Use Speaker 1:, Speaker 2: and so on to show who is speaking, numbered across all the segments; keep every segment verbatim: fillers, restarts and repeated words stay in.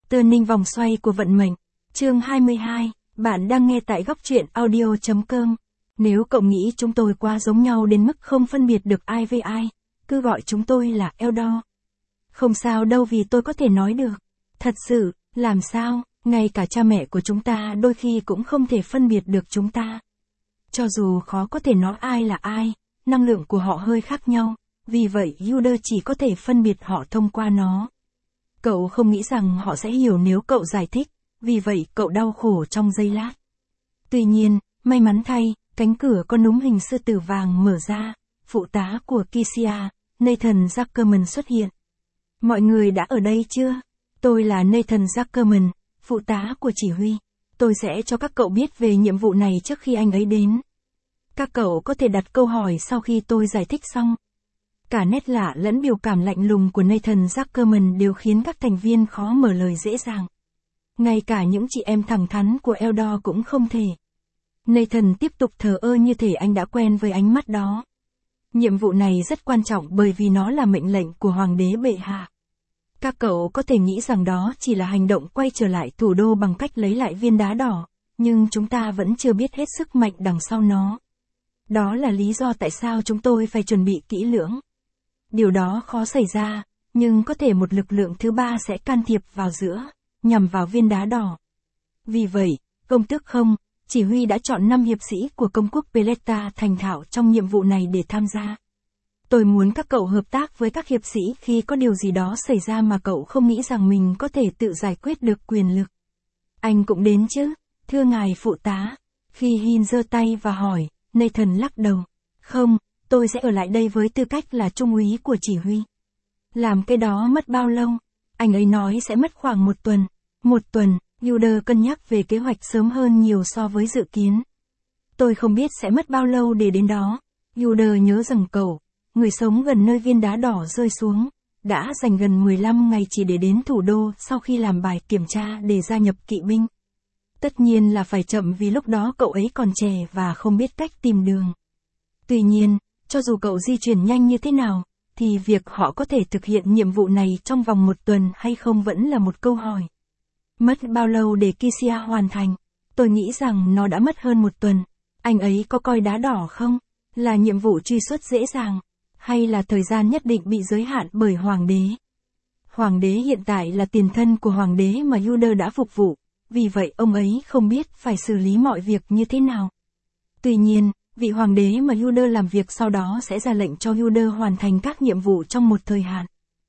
Speaker 1: Turning vòng xoay của vận mệnh. Chương hai mươi hai, bạn đang nghe tại góc truyện audio chấm com. Nếu cậu nghĩ chúng tôi quá giống nhau đến mức không phân biệt được ai với ai, cứ gọi chúng tôi là Eldor. Không sao đâu vì tôi có thể nói được. Thật sự, làm sao, ngay cả cha mẹ của chúng ta đôi khi cũng không thể phân biệt được chúng ta. Cho dù khó có thể nói ai là ai, năng lượng của họ hơi khác nhau, vì vậy User chỉ có thể phân biệt họ thông qua nó. Cậu không nghĩ rằng họ sẽ hiểu nếu cậu giải thích, vì vậy cậu đau khổ trong giây lát. Tuy nhiên, may mắn thay, cánh cửa có núm hình sư tử vàng mở ra, phụ tá của Kesia, Nathan Zuckerman xuất hiện. Mọi người đã ở đây chưa? Tôi là Nathan Zuckerman, phụ tá của chỉ huy. Tôi sẽ cho các cậu biết về nhiệm vụ này trước khi anh ấy đến. Các cậu có thể đặt câu hỏi sau khi tôi giải thích xong. Cả nét lạ lẫn biểu cảm lạnh lùng của Nathan Zuckerman đều khiến các thành viên khó mở lời dễ dàng. Ngay cả những chị em thẳng thắn của Eldor cũng không thể. Nathan tiếp tục thờ ơ như thể anh đã quen với ánh mắt đó. Nhiệm vụ này rất quan trọng bởi vì nó là mệnh lệnh của Hoàng đế bệ hạ. Các cậu có thể nghĩ rằng đó chỉ là hành động quay trở lại thủ đô bằng cách lấy lại viên đá đỏ, nhưng chúng ta vẫn chưa biết hết sức mạnh đằng sau nó. Đó là lý do tại sao chúng tôi phải chuẩn bị kỹ lưỡng. Điều đó khó xảy ra, nhưng có thể một lực lượng thứ ba sẽ can thiệp vào giữa, nhằm vào viên đá đỏ. Vì vậy, công tước không, chỉ huy đã chọn năm hiệp sĩ của công quốc Peleta thành thạo trong nhiệm vụ này để tham gia. Tôi muốn các cậu hợp tác với các hiệp sĩ khi có điều gì đó xảy ra mà cậu không nghĩ rằng mình có thể tự giải quyết được quyền lực. Anh cũng đến chứ, thưa ngài phụ tá. Khi Hin giơ tay và hỏi, Nathan lắc đầu. Không, tôi sẽ ở lại đây với tư cách là trung úy của chỉ huy. Làm cái đó mất bao lâu? Anh ấy nói sẽ mất khoảng một tuần. Một tuần, Uder cân nhắc về kế hoạch sớm hơn nhiều so với dự kiến. Tôi không biết sẽ mất bao lâu để đến đó. Uder nhớ rằng cậu, người sống gần nơi viên đá đỏ rơi xuống, đã dành gần mười lăm ngày chỉ để đến thủ đô sau khi làm bài kiểm tra để gia nhập kỵ binh. Tất nhiên là phải chậm vì lúc đó cậu ấy còn trẻ và không biết cách tìm đường. Tuy nhiên, cho dù cậu di chuyển nhanh như thế nào, thì việc họ có thể thực hiện nhiệm vụ này trong vòng một tuần hay không vẫn là một câu hỏi. Mất bao lâu để Kesia hoàn thành? Tôi nghĩ rằng nó đã mất hơn một tuần. Anh ấy có coi đá đỏ không? Là nhiệm vụ truy xuất dễ dàng? Hay là thời gian nhất định bị giới hạn bởi hoàng đế? Hoàng đế hiện tại là tiền thân của hoàng đế mà Uder đã phục vụ, vì vậy ông ấy không biết phải xử lý mọi việc như thế nào. Tuy nhiên, vị hoàng đế mà Uder làm việc sau đó sẽ ra lệnh cho Uder hoàn thành các nhiệm vụ trong một thời hạn.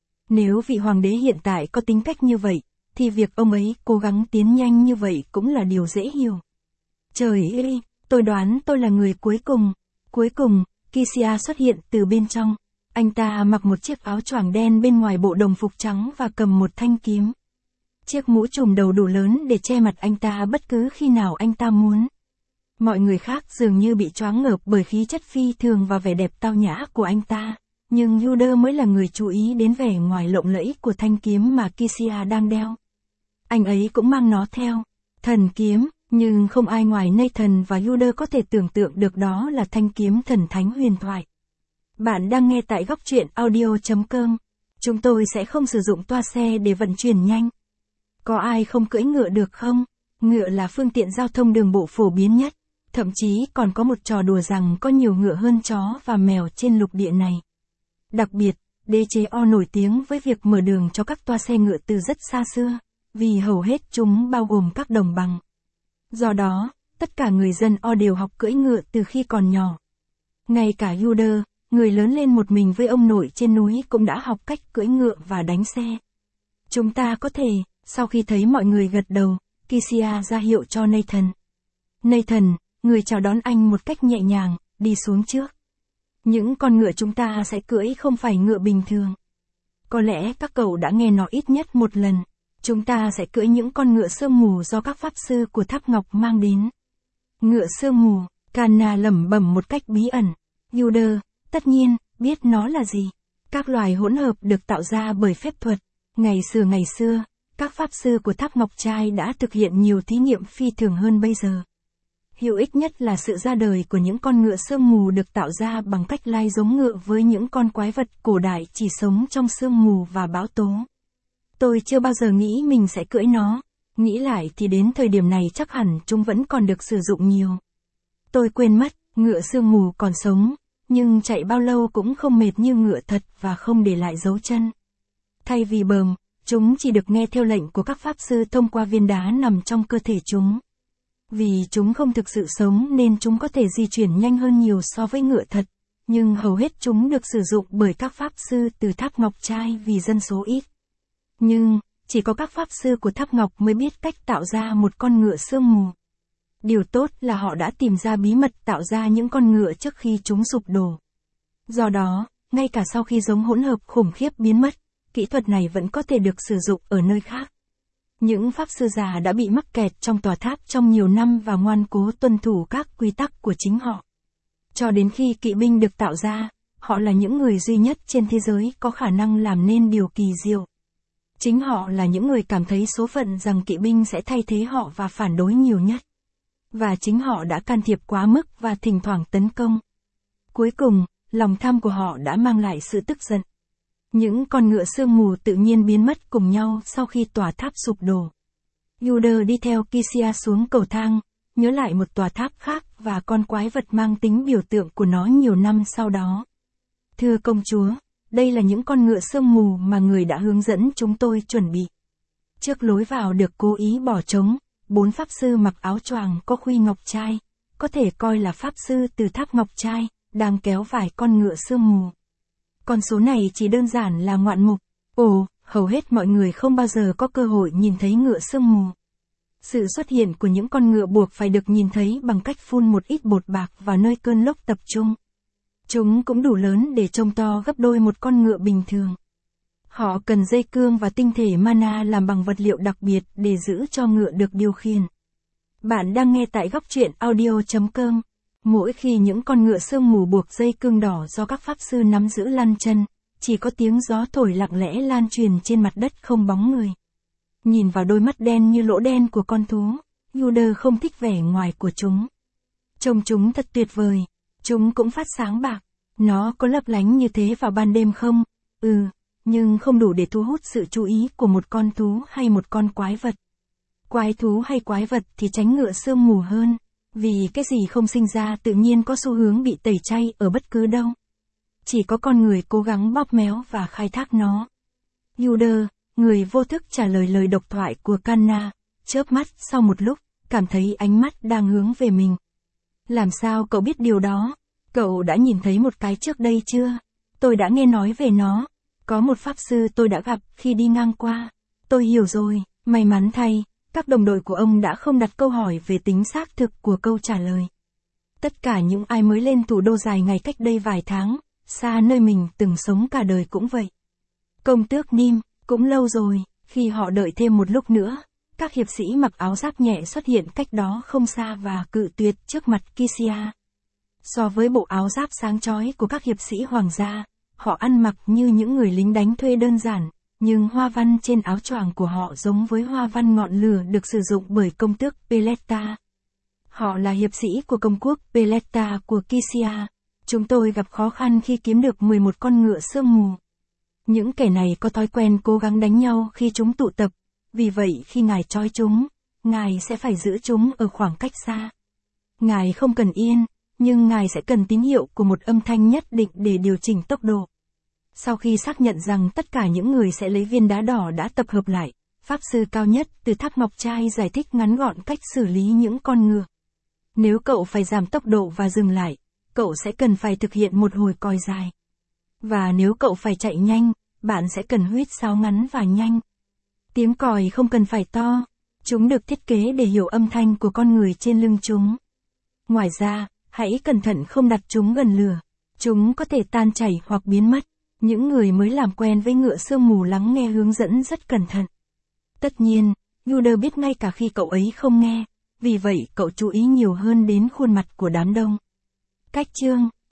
Speaker 1: Nếu vị hoàng đế hiện tại có tính cách như vậy, thì việc ông ấy cố gắng tiến nhanh như vậy cũng là điều dễ hiểu. Trời ơi, tôi đoán tôi là người cuối cùng. Cuối cùng, Kesia xuất hiện từ bên trong. Anh ta mặc một chiếc áo choàng đen bên ngoài bộ đồng phục trắng và cầm một thanh kiếm. Chiếc mũ trùm đầu đủ lớn để che mặt anh ta bất cứ khi nào anh ta muốn. Mọi người khác dường như bị choáng ngợp bởi khí chất phi thường và vẻ đẹp tao nhã của anh ta, nhưng Uder mới là người chú ý đến vẻ ngoài lộng lẫy của thanh kiếm mà Kesia đang đeo. Anh ấy cũng mang nó theo. Thần kiếm, nhưng không ai ngoài Nathan và Uder có thể tưởng tượng được đó là thanh kiếm thần thánh huyền thoại. Bạn đang nghe tại góc truyện audio chấm com. Chúng tôi sẽ không sử dụng toa xe để vận chuyển nhanh. Có ai không cưỡi ngựa được không? Ngựa là phương tiện giao thông đường bộ phổ biến nhất. Thậm chí còn có một trò đùa rằng có nhiều ngựa hơn chó và mèo trên lục địa này. Đặc biệt, đế chế O nổi tiếng với việc mở đường cho các toa xe ngựa từ rất xa xưa, vì hầu hết chúng bao gồm các đồng bằng. Do đó, tất cả người dân O đều học cưỡi ngựa từ khi còn nhỏ. Ngay cả Uder, người lớn lên một mình với ông nội trên núi cũng đã học cách cưỡi ngựa và đánh xe. Chúng ta có thể, sau khi thấy mọi người gật đầu, Kesia ra hiệu cho Nathan. Nathan, người chào đón anh một cách nhẹ nhàng, đi xuống trước. Những con ngựa chúng ta sẽ cưỡi không phải ngựa bình thường. Có lẽ các cậu đã nghe nó ít nhất một lần. Chúng ta sẽ cưỡi những con ngựa sương mù do các pháp sư của Tháp Ngọc mang đến. Ngựa sương mù, Kana lẩm bẩm một cách bí ẩn. Uder, tất nhiên, biết nó là gì. Các loài hỗn hợp được tạo ra bởi phép thuật. Ngày xưa ngày xưa, các pháp sư của Tháp Ngọc Trai đã thực hiện nhiều thí nghiệm phi thường hơn bây giờ. Hữu ích nhất là sự ra đời của những con ngựa sương mù được tạo ra bằng cách lai giống ngựa với những con quái vật cổ đại chỉ sống trong sương mù và bão tố. Tôi chưa bao giờ nghĩ mình sẽ cưỡi nó. Nghĩ lại thì đến thời điểm này chắc hẳn chúng vẫn còn được sử dụng nhiều. Tôi quên mất, ngựa sương mù còn sống, nhưng chạy bao lâu cũng không mệt như ngựa thật và không để lại dấu chân. Thay vì bờm, chúng chỉ được nghe theo lệnh của các pháp sư thông qua viên đá nằm trong cơ thể chúng. Vì chúng không thực sự sống nên chúng có thể di chuyển nhanh hơn nhiều so với ngựa thật, nhưng hầu hết chúng được sử dụng bởi các pháp sư từ Tháp Ngọc Trai vì dân số ít. Nhưng, chỉ có các pháp sư của Tháp Ngọc mới biết cách tạo ra một con ngựa sương mù. Điều tốt là họ đã tìm ra bí mật tạo ra những con ngựa trước khi chúng sụp đổ. Do đó, ngay cả sau khi giống hỗn hợp khủng khiếp biến mất, kỹ thuật này vẫn có thể được sử dụng ở nơi khác. Những pháp sư già đã bị mắc kẹt trong tòa tháp trong nhiều năm và ngoan cố tuân thủ các quy tắc của chính họ. Cho đến khi kỵ binh được tạo ra, họ là những người duy nhất trên thế giới có khả năng làm nên điều kỳ diệu. Chính họ là những người cảm thấy số phận rằng kỵ binh sẽ thay thế họ và phản đối nhiều nhất. Và chính họ đã can thiệp quá mức và thỉnh thoảng tấn công. Cuối cùng, lòng tham của họ đã mang lại sự tức giận. Những con ngựa sương mù tự nhiên biến mất cùng nhau sau khi tòa tháp sụp đổ. Yuda đi theo Kisia xuống cầu thang, nhớ lại một tòa tháp khác và con quái vật mang tính biểu tượng của nó nhiều năm sau đó. Thưa công chúa, đây là những con ngựa sương mù mà người đã hướng dẫn chúng tôi chuẩn bị. Trước lối vào được cố ý bỏ trống, bốn pháp sư mặc áo choàng có khuy ngọc trai, có thể coi là pháp sư từ Tháp Ngọc Trai, đang kéo vài con ngựa sương mù. Con số này chỉ đơn giản là ngoạn mục. Ồ, hầu hết mọi người không bao giờ có cơ hội nhìn thấy ngựa sương mù. Sự xuất hiện của những con ngựa buộc phải được nhìn thấy bằng cách phun một ít bột bạc vào nơi cơn lốc tập trung. Chúng cũng đủ lớn để trông to gấp đôi một con ngựa bình thường. Họ cần dây cương và tinh thể mana làm bằng vật liệu đặc biệt để giữ cho ngựa được điều khiển. Bạn đang nghe tại góc truyện audio chấm com. Mỗi khi những con ngựa sương mù buộc dây cương đỏ do các pháp sư nắm giữ lăn chân, chỉ có tiếng gió thổi lặng lẽ lan truyền trên mặt đất không bóng người. Nhìn vào đôi mắt đen như lỗ đen của con thú, Yuda không thích vẻ ngoài của chúng. Trông chúng thật tuyệt vời, chúng cũng phát sáng bạc. Nó có lấp lánh như thế vào ban đêm không? Ừ, nhưng không đủ để thu hút sự chú ý của một con thú hay một con quái vật. Quái thú hay quái vật thì tránh ngựa sương mù hơn. Vì cái gì không sinh ra tự nhiên có xu hướng bị tẩy chay ở bất cứ đâu. Chỉ có con người cố gắng bóp méo và khai thác nó. Yuda, người vô thức trả lời lời độc thoại của Kanna, chớp mắt sau một lúc, cảm thấy ánh mắt đang hướng về mình. Làm sao cậu biết điều đó? Cậu đã nhìn thấy một cái trước đây chưa? Tôi đã nghe nói về nó. Có một pháp sư tôi đã gặp khi đi ngang qua. Tôi hiểu rồi, may mắn thay. Các đồng đội của ông đã không đặt câu hỏi về tính xác thực của câu trả lời. Tất cả những ai mới lên thủ đô dài ngày cách đây vài tháng, xa nơi mình từng sống cả đời cũng vậy. Công tước Nim, cũng lâu rồi, khi họ đợi thêm một lúc nữa, các hiệp sĩ mặc áo giáp nhẹ xuất hiện cách đó không xa và cự tuyệt trước mặt Kisia. So với bộ áo giáp sáng chói của các hiệp sĩ hoàng gia, họ ăn mặc như những người lính đánh thuê đơn giản. Nhưng hoa văn trên áo choàng của họ giống với hoa văn ngọn lửa được sử dụng bởi công tước Peletta. Họ là hiệp sĩ của công quốc Peletta của Kisia. Chúng tôi gặp khó khăn khi kiếm được mười một con ngựa sương mù. Những kẻ này có thói quen cố gắng đánh nhau khi chúng tụ tập. Vì vậy khi ngài trói chúng, ngài sẽ phải giữ chúng ở khoảng cách xa. Ngài không cần yên, nhưng ngài sẽ cần tín hiệu của một âm thanh nhất định để điều chỉnh tốc độ. Sau khi xác nhận rằng tất cả những người sẽ lấy viên đá đỏ đã tập hợp lại, pháp sư cao nhất từ Tháp Ngọc Trai giải thích ngắn gọn cách xử lý những con ngựa. Nếu cậu phải giảm tốc độ và dừng lại, cậu sẽ cần phải thực hiện một hồi còi dài. Và nếu cậu phải chạy nhanh, bạn sẽ cần huýt sáo ngắn và nhanh. Tiếng còi không cần phải to, chúng được thiết kế để hiểu âm thanh của con người trên lưng chúng. Ngoài ra, hãy cẩn thận không đặt chúng gần lửa, chúng có thể tan chảy hoặc biến mất. Những người mới làm quen với ngựa sương mù lắng nghe hướng dẫn rất cẩn thận. Tất nhiên, Yuda biết ngay cả khi cậu ấy không nghe, vì vậy cậu chú ý nhiều hơn đến khuôn mặt của đám đông. Cách chương